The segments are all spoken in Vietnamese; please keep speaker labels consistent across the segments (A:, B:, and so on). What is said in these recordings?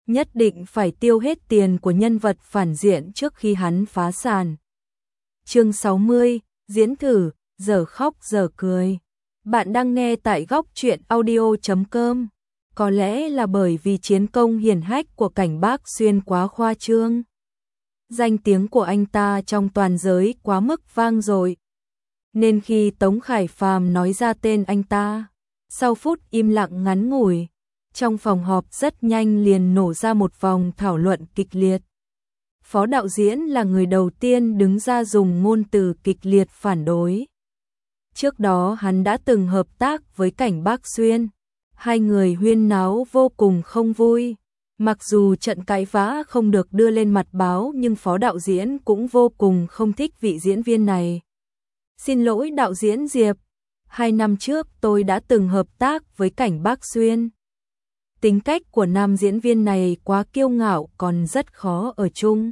A: nhất định phải tiêu hết tiền của nhân vật phản diện trước khi hắn phá sản. Chương 60, diễn thử, giờ khóc giờ cười. Bạn đang nghe tại góc truyện audio.com. Có lẽ là bởi vì chiến công hiển hách của Cảnh Bác Xuyên quá khoa trương. Danh tiếng của anh ta trong toàn giới quá mức vang dội. Nên khi Tống Khải Phàm nói ra tên anh ta, sau phút im lặng ngắn ngủi, trong phòng họp rất nhanh liền nổ ra một vòng thảo luận kịch liệt. Phó đạo diễn là người đầu tiên đứng ra dùng ngôn từ kịch liệt phản đối. Trước đó hắn đã từng hợp tác với Cảnh Bác Xuyên, hai người huyên náo vô cùng không vui. Mặc dù trận cãi vã không được đưa lên mặt báo nhưng phó đạo diễn cũng vô cùng không thích vị diễn viên này. Xin lỗi đạo diễn Diệp, 2 năm trước tôi đã từng hợp tác với Cảnh Bác Xuyên. Tính cách của nam diễn viên này quá kiêu ngạo còn rất khó ở chung.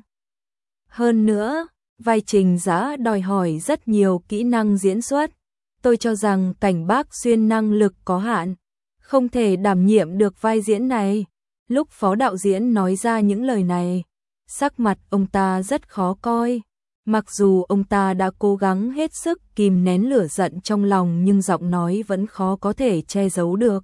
A: Hơn nữa, vai Trình Dã đòi hỏi rất nhiều kỹ năng diễn xuất. Tôi cho rằng Cảnh Bác Xuyên năng lực có hạn, không thể đảm nhiệm được vai diễn này. Lúc phó đạo diễn nói ra những lời này, sắc mặt ông ta rất khó coi. Mặc dù ông ta đã cố gắng hết sức kìm nén lửa giận trong lòng nhưng giọng nói vẫn khó có thể che giấu được.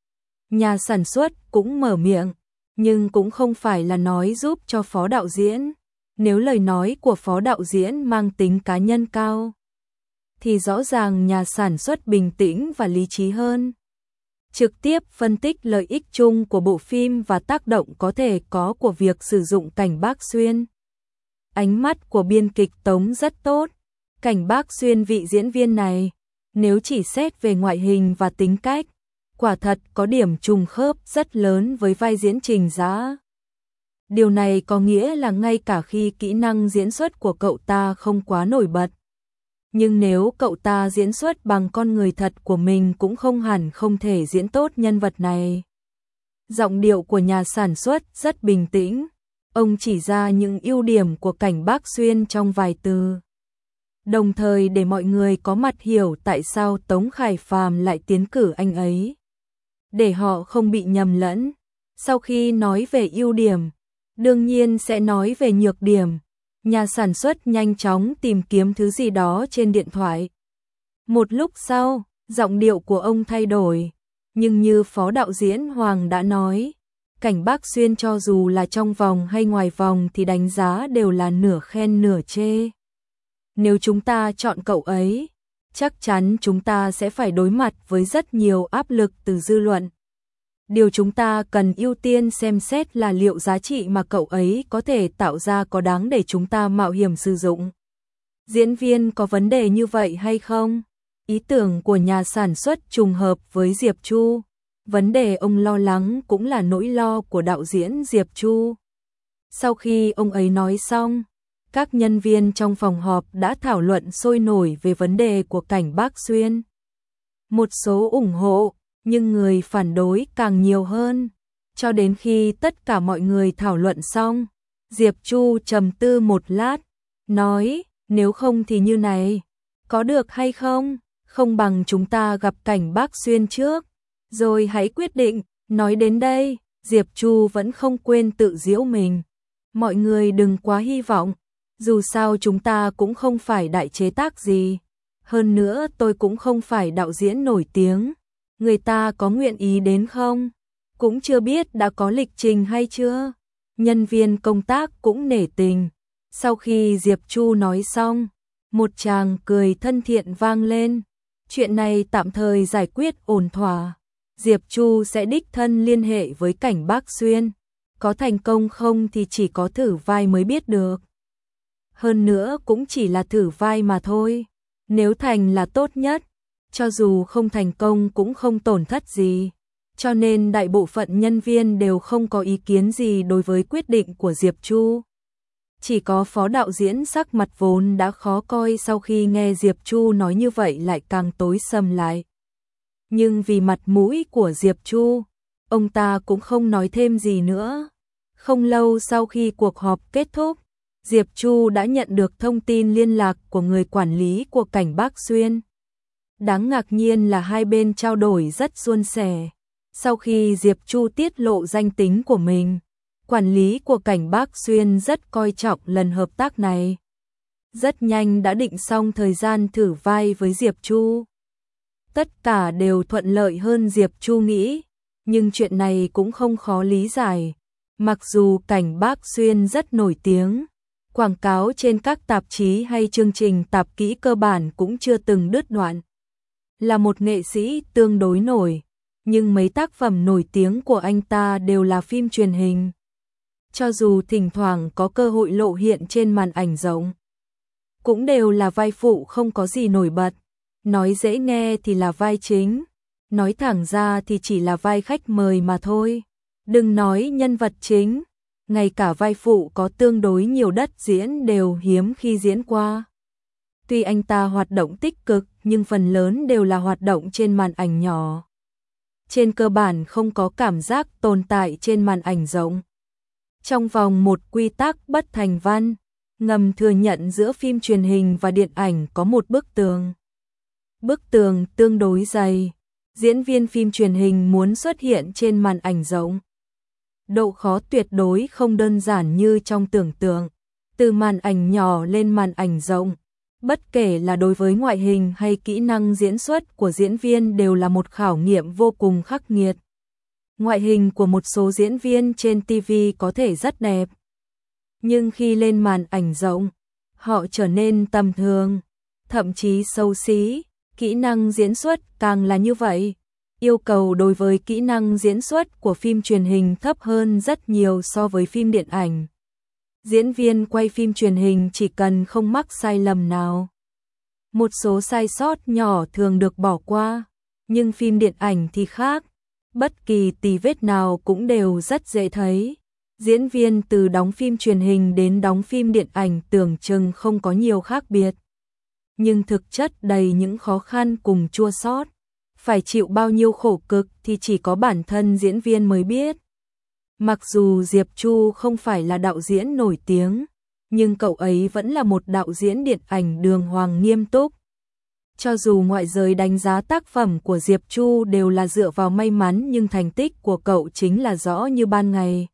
A: Nhà sản xuất cũng mở miệng, nhưng cũng không phải là nói giúp cho phó đạo diễn. Nếu lời nói của phó đạo diễn mang tính cá nhân cao, thì rõ ràng nhà sản xuất bình tĩnh và lý trí hơn. Trực tiếp phân tích lợi ích chung của bộ phim và tác động có thể có của việc sử dụng Cảnh Bác Xuyên. Ánh mắt của biên kịch Tống rất tốt. Cảnh Bác Xuyên vị diễn viên này, nếu chỉ xét về ngoại hình và tính cách, quả thật có điểm trùng khớp rất lớn với vai diễn Trình Dã. Điều này có nghĩa là ngay cả khi kỹ năng diễn xuất của cậu ta không quá nổi bật, nhưng nếu cậu ta diễn xuất bằng con người thật của mình cũng không hẳn không thể diễn tốt nhân vật này. Giọng điệu của nhà sản xuất rất bình tĩnh, ông chỉ ra những ưu điểm của Cảnh Bác Xuyên trong vài từ. Đồng thời để mọi người có mặt hiểu tại sao Tống Khải Phàm lại tiến cử anh ấy. Để họ không bị nhầm lẫn, sau khi nói về ưu điểm, đương nhiên sẽ nói về nhược điểm. Nhà sản xuất nhanh chóng tìm kiếm thứ gì đó trên điện thoại. Một lúc sau, giọng điệu của ông thay đổi, nhưng như phó đạo diễn Hoàng đã nói, Cảnh Bác Xuyên cho dù là trong vòng hay ngoài vòng thì đánh giá đều là nửa khen nửa chê. Nếu chúng ta chọn cậu ấy, chắc chắn chúng ta sẽ phải đối mặt với rất nhiều áp lực từ dư luận. Điều chúng ta cần ưu tiên xem xét là liệu giá trị mà cậu ấy có thể tạo ra có đáng để chúng ta mạo hiểm sử dụng. Diễn viên có vấn đề như vậy hay không? Ý tưởng của nhà sản xuất trùng hợp với Diệp Chu. Vấn đề ông lo lắng cũng là nỗi lo của đạo diễn Diệp Chu. Sau khi ông ấy nói xong, các nhân viên trong phòng họp đã thảo luận sôi nổi về vấn đề của Cảnh Bác Xuyên. Một số ủng hộ, nhưng người phản đối càng nhiều hơn. Cho đến khi tất cả mọi người thảo luận xong, Diệp Chu trầm tư một lát, nói, nếu không thì như này, có được hay không? Không bằng chúng ta gặp Cảnh Bác Xuyên trước, rồi hãy quyết định. Nói đến đây, Diệp Chu vẫn không quên tự giễu mình. Mọi người đừng quá hy vọng, dù sao chúng ta cũng không phải đại chế tác gì. Hơn nữa tôi cũng không phải đạo diễn nổi tiếng. Người ta có nguyện ý đến không? Cũng chưa biết đã có lịch trình hay chưa. Nhân viên công tác cũng nể tình. Sau khi Diệp Chu nói xong, một tràng cười thân thiện vang lên. Chuyện này tạm thời giải quyết ổn thỏa. Diệp Chu sẽ đích thân liên hệ với Cảnh Bác Xuyên. Có thành công không thì chỉ có thử vai mới biết được. Hơn nữa cũng chỉ là thử vai mà thôi. Nếu thành là tốt nhất, cho dù không thành công cũng không tổn thất gì. Cho nên đại bộ phận nhân viên đều không có ý kiến gì đối với quyết định của Diệp Chu. Chỉ có phó đạo diễn sắc mặt vốn đã khó coi sau khi nghe Diệp Chu nói như vậy lại càng tối sầm lại. Nhưng vì mặt mũi của Diệp Chu, ông ta cũng không nói thêm gì nữa. Không lâu sau khi cuộc họp kết thúc, Diệp Chu đã nhận được thông tin liên lạc của người quản lý của Cảnh Bác Xuyên. Đáng ngạc nhiên là hai bên trao đổi rất suôn sẻ. Sau khi Diệp Chu tiết lộ danh tính của mình, Quản lý của Cảnh Bác Xuyên rất coi trọng lần hợp tác này. Rất nhanh đã định xong thời gian thử vai với Diệp Chu. Tất cả đều thuận lợi hơn Diệp Chu nghĩ, nhưng chuyện này cũng không khó lý giải. Mặc dù Cảnh Bác Xuyên rất nổi tiếng, quảng cáo trên các tạp chí hay chương trình tạp kỹ cơ bản cũng chưa từng đứt đoạn. Là một nghệ sĩ tương đối nổi, nhưng mấy tác phẩm nổi tiếng của anh ta đều là phim truyền hình. Cho dù thỉnh thoảng có cơ hội lộ hiện trên màn ảnh rộng, cũng đều là vai phụ không có gì nổi bật. Nói dễ nghe thì là vai chính, nói thẳng ra thì chỉ là vai khách mời mà thôi. Đừng nói nhân vật chính, ngay cả vai phụ có tương đối nhiều đất diễn đều hiếm khi diễn qua. Tuy anh ta hoạt động tích cực, nhưng phần lớn đều là hoạt động trên màn ảnh nhỏ. Trên cơ bản không có cảm giác tồn tại trên màn ảnh rộng. Trong vòng một quy tắc bất thành văn, ngầm thừa nhận giữa phim truyền hình và điện ảnh có một bức tường. Bức tường tương đối dày, diễn viên phim truyền hình muốn xuất hiện trên màn ảnh rộng. Độ khó tuyệt đối không đơn giản như trong tưởng tượng. Từ màn ảnh nhỏ lên màn ảnh rộng, bất kể là đối với ngoại hình hay kỹ năng diễn xuất của diễn viên đều là một khảo nghiệm vô cùng khắc nghiệt. Ngoại hình của một số diễn viên trên TV có thể rất đẹp, nhưng khi lên màn ảnh rộng, họ trở nên tầm thường, thậm chí xấu xí. Kỹ năng diễn xuất càng là như vậy. Yêu cầu đối với kỹ năng diễn xuất của phim truyền hình thấp hơn rất nhiều so với phim điện ảnh. Diễn viên quay phim truyền hình chỉ cần không mắc sai lầm nào, một số sai sót nhỏ thường được bỏ qua, nhưng phim điện ảnh thì khác, bất kỳ tì vết nào cũng đều rất dễ thấy. Diễn viên từ đóng phim truyền hình đến đóng phim điện ảnh tưởng chừng không có nhiều khác biệt, nhưng thực chất đầy những khó khăn cùng chua xót. Phải chịu bao nhiêu khổ cực thì chỉ có bản thân diễn viên mới biết. Mặc dù Diệp Chu không phải là đạo diễn nổi tiếng, nhưng cậu ấy vẫn là một đạo diễn điện ảnh đường hoàng nghiêm túc. Cho dù ngoại giới đánh giá tác phẩm của Diệp Chu đều là dựa vào may mắn, nhưng thành tích của cậu chính là rõ như ban ngày.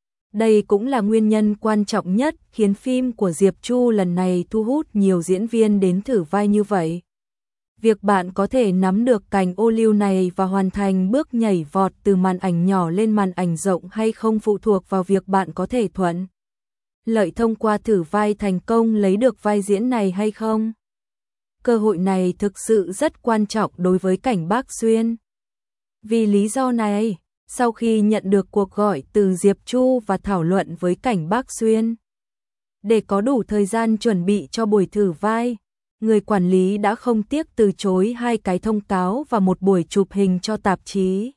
A: Đây cũng là nguyên nhân quan trọng nhất khiến phim của Diệp Chu lần này thu hút nhiều diễn viên đến thử vai như vậy. Việc bạn có thể nắm được cành ô liu này và hoàn thành bước nhảy vọt từ màn ảnh nhỏ lên màn ảnh rộng hay không phụ thuộc vào việc bạn có thể thuận lợi thông qua thử vai thành công lấy được vai diễn này hay không. Cơ hội này thực sự rất quan trọng đối với Cảnh Bác Xuyên. Vì lý do này, sau khi nhận được cuộc gọi từ Diệp Chu và thảo luận với Cảnh Bác Xuyên, để có đủ thời gian chuẩn bị cho buổi thử vai, người quản lý đã không tiếc từ chối 2 cái thông cáo và một buổi chụp hình cho tạp chí.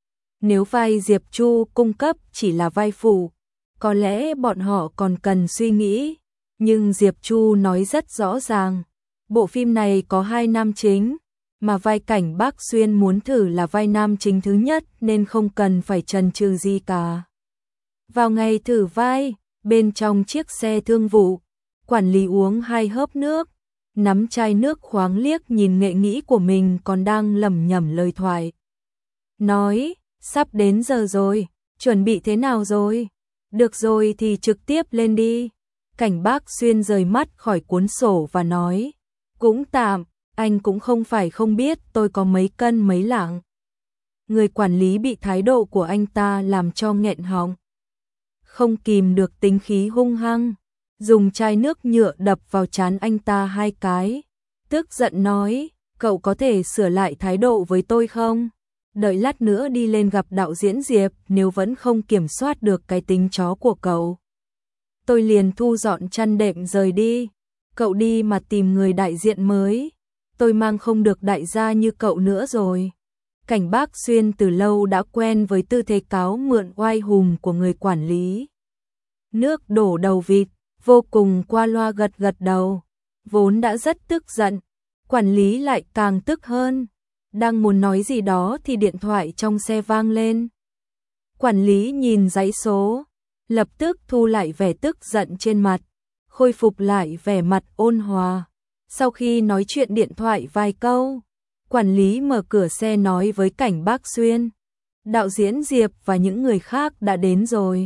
A: Nếu vai Diệp Chu cung cấp chỉ là vai phụ, có lẽ bọn họ còn cần suy nghĩ, nhưng Diệp Chu nói rất rõ ràng, bộ phim này có 2 nam chính, mà vai Cảnh Bác Xuyên muốn thử là vai nam chính thứ nhất nên không cần phải chần chừ gì cả. Vào ngày thử vai, bên trong chiếc xe thương vụ, quản lý uống 2 hớp nước, nắm chai nước khoáng liếc nhìn nghệ nghĩ của mình còn đang lẩm nhẩm lời thoại. Nói, sắp đến giờ rồi, chuẩn bị thế nào rồi? Được rồi thì trực tiếp lên đi. Cảnh Bác Xuyên rời mắt khỏi cuốn sổ và nói, cũng tạm, anh cũng không phải không biết tôi có mấy cân mấy lạng. Người quản lý bị thái độ của anh ta làm cho nghẹn họng, không kìm được tính khí hung hăng, dùng chai nước nhựa đập vào trán anh ta 2 cái, tức giận nói, cậu có thể sửa lại thái độ với tôi không? Đợi lát nữa đi lên gặp đạo diễn Diệp, nếu vẫn không kiểm soát được cái tính chó của cậu, tôi liền thu dọn chăn đệm rời đi. Cậu đi mà tìm người đại diện mới, tôi mang không được đại gia như cậu nữa rồi. Cảnh Bác Xuyên từ lâu đã quen với tư thế cáo mượn oai hùng của người quản lý. Nước đổ đầu vịt, vô cùng qua loa gật gật đầu, vốn đã rất tức giận, quản lý lại càng tức hơn. Đang muốn nói gì đó thì điện thoại trong xe vang lên. Quản lý nhìn dãy số, lập tức thu lại vẻ tức giận trên mặt, khôi phục lại vẻ mặt ôn hòa. Sau khi nói chuyện điện thoại vài câu, quản lý mở cửa xe nói với Cảnh Bác Xuyên, đạo diễn Diệp và những người khác đã đến rồi.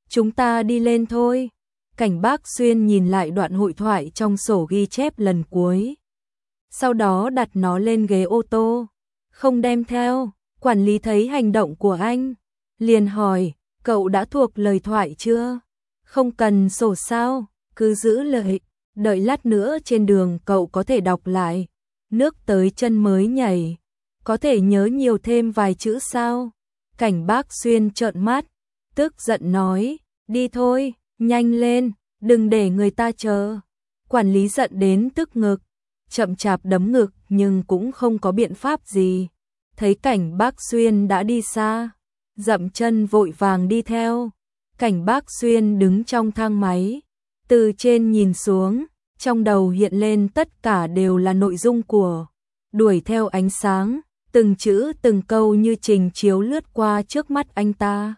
A: chúng ta đi lên thôi. Cảnh Bác Xuyên nhìn lại đoạn hội thoại trong sổ ghi chép lần cuối. Sau đó đặt nó lên ghế ô tô. Không đem theo. Quản lý thấy hành động của anh, liền hỏi, cậu đã thuộc lời thoại chưa? Không cần sổ sao, cứ giữ lời, đợi lát nữa trên đường cậu có thể đọc lại. Nước tới chân mới nhảy, có thể nhớ nhiều thêm vài chữ sao? Cảnh Bác Xuyên trợn mắt, tức giận nói, đi thôi, nhanh lên, đừng để người ta chờ. Quản lý giận đến tức ngực, chậm chạp đấm ngực nhưng cũng không có biện pháp gì. Thấy Cảnh Bác Xuyên đã đi xa, dậm chân vội vàng đi theo. Cảnh Bác Xuyên đứng trong thang máy, từ trên nhìn xuống, trong đầu hiện lên tất cả đều là nội dung của Đuổi theo ánh sáng, từng chữ từng câu như trình chiếu lướt qua trước mắt anh ta.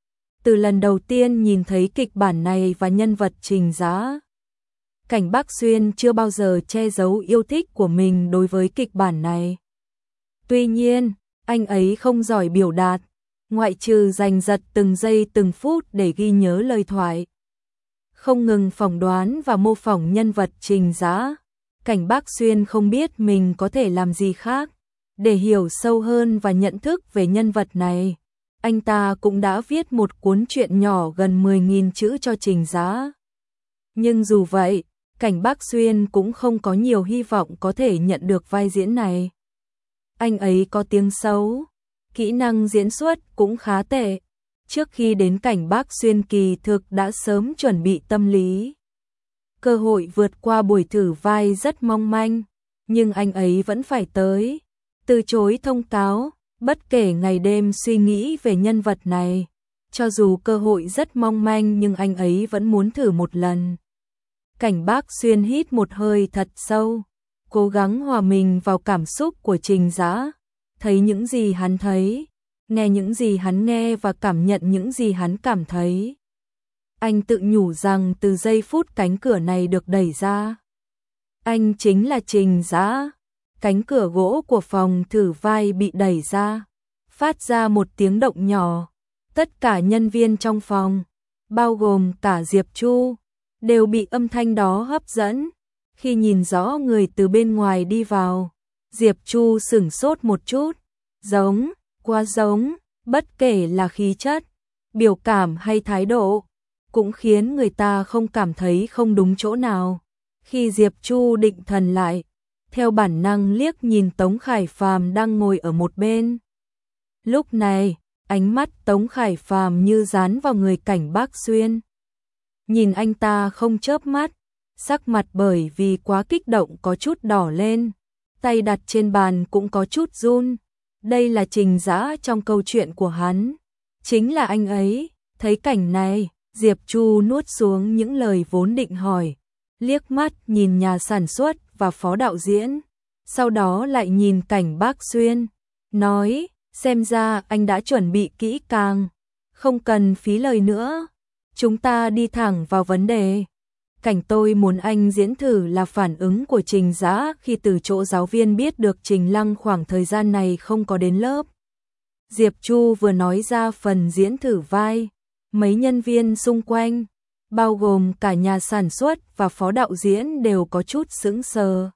A: Từ lần đầu tiên nhìn thấy kịch bản này và nhân vật Trình Dã, Cảnh Bác Xuyên chưa bao giờ che giấu yêu thích của mình đối với kịch bản này. Tuy nhiên, anh ấy không giỏi biểu đạt, ngoại trừ giành giật từng giây từng phút để ghi nhớ lời thoại. Không ngừng phỏng đoán và mô phỏng nhân vật Trình Dã, Cảnh Bác Xuyên không biết mình có thể làm gì khác. Để hiểu sâu hơn và nhận thức về nhân vật này, anh ta cũng đã viết một cuốn truyện nhỏ gần 10.000 chữ cho Trình Dã. Nhưng dù vậy, Cảnh Bác Xuyên cũng không có nhiều hy vọng có thể nhận được vai diễn này. Anh ấy có tiếng xấu, kỹ năng diễn xuất cũng khá tệ. Trước khi đến Cảnh Bác Xuyên kỳ thực đã sớm chuẩn bị tâm lý. Cơ hội vượt qua buổi thử vai rất mong manh, nhưng anh ấy vẫn phải tới. Từ chối thông cáo, bất kể ngày đêm suy nghĩ về nhân vật này. Cho dù cơ hội rất mong manh nhưng anh ấy vẫn muốn thử một lần. Cảnh Bác Xuyên hít một hơi thật sâu, cố gắng hòa mình vào cảm xúc của Trình Dã, thấy những gì hắn thấy, nghe những gì hắn nghe và cảm nhận những gì hắn cảm thấy. Anh tự nhủ rằng từ giây phút cánh cửa này được đẩy ra, anh chính là Trình Dã. Cánh cửa gỗ của phòng thử vai bị đẩy ra, phát ra một tiếng động nhỏ. Tất cả nhân viên trong phòng, bao gồm cả Diệp Chu, đều bị âm thanh đó hấp dẫn. Khi nhìn rõ người từ bên ngoài đi vào, Diệp Chu sửng sốt một chút, giống, quá giống, bất kể là khí chất, biểu cảm hay thái độ, cũng khiến người ta không cảm thấy không đúng chỗ nào. Khi Diệp Chu định thần lại, theo bản năng liếc nhìn Tống Khải Phàm đang ngồi ở một bên. Lúc này, ánh mắt Tống Khải Phàm như dán vào người Cảnh Bác Xuyên. Nhìn anh ta không chớp mắt, sắc mặt bởi vì quá kích động có chút đỏ lên, tay đặt trên bàn cũng có chút run. Đây là Trình Dã trong câu chuyện của hắn, chính là anh ấy. Thấy cảnh này, Diệp Chu nuốt xuống những lời vốn định hỏi, liếc mắt nhìn nhà sản xuất và phó đạo diễn, sau đó lại nhìn Cảnh Bác Xuyên, nói, xem ra anh đã chuẩn bị kỹ càng, không cần phí lời nữa, chúng ta đi thẳng vào vấn đề. Cảnh tôi muốn anh diễn thử là phản ứng của Trình Dã khi từ chỗ giáo viên biết được Trình Lăng khoảng thời gian này không có đến lớp. Diệp Chu vừa nói ra phần diễn thử vai, mấy nhân viên xung quanh, bao gồm cả nhà sản xuất và phó đạo diễn đều có chút sững sờ.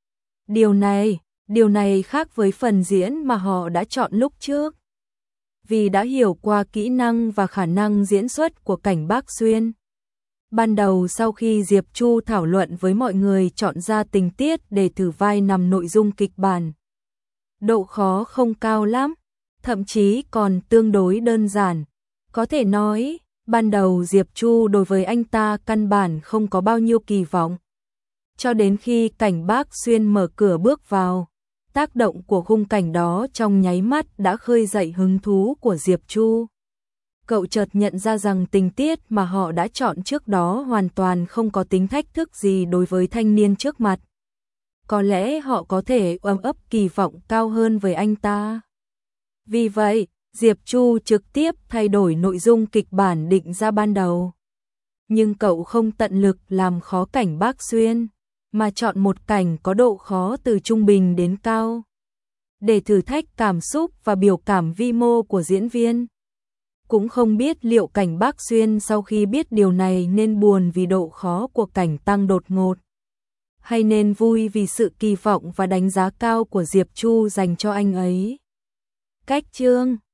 A: Điều này khác với phần diễn mà họ đã chọn lúc trước. Vì đã hiểu qua kỹ năng và khả năng diễn xuất của Cảnh Bác Xuyên. Ban đầu sau khi Diệp Chu thảo luận với mọi người chọn ra tình tiết để thử vai nằm nội dung kịch bản, độ khó không cao lắm, thậm chí còn tương đối đơn giản. Có thể nói, ban đầu Diệp Chu đối với anh ta căn bản không có bao nhiêu kỳ vọng. Cho đến khi Cảnh Bác Xuyên mở cửa bước vào, tác động của khung cảnh đó trong nháy mắt đã khơi dậy hứng thú của Diệp Chu. Cậu chợt nhận ra rằng tình tiết mà họ đã chọn trước đó hoàn toàn không có tính thách thức gì đối với thanh niên trước mặt. Có lẽ họ có thể ôm ấp kỳ vọng cao hơn với anh ta. Vì vậy, Diệp Chu trực tiếp thay đổi nội dung kịch bản định ra ban đầu. Nhưng cậu không tận lực làm khó Cảnh Bác Xuyên, mà chọn một cảnh có độ khó từ trung bình đến cao, để thử thách cảm xúc và biểu cảm vi mô của diễn viên. Cũng không biết liệu Cảnh Bác Xuyên sau khi biết điều này nên buồn vì độ khó của cảnh tăng đột ngột, hay nên vui vì sự kỳ vọng và đánh giá cao của Diệp Chu dành cho anh ấy. Cách chương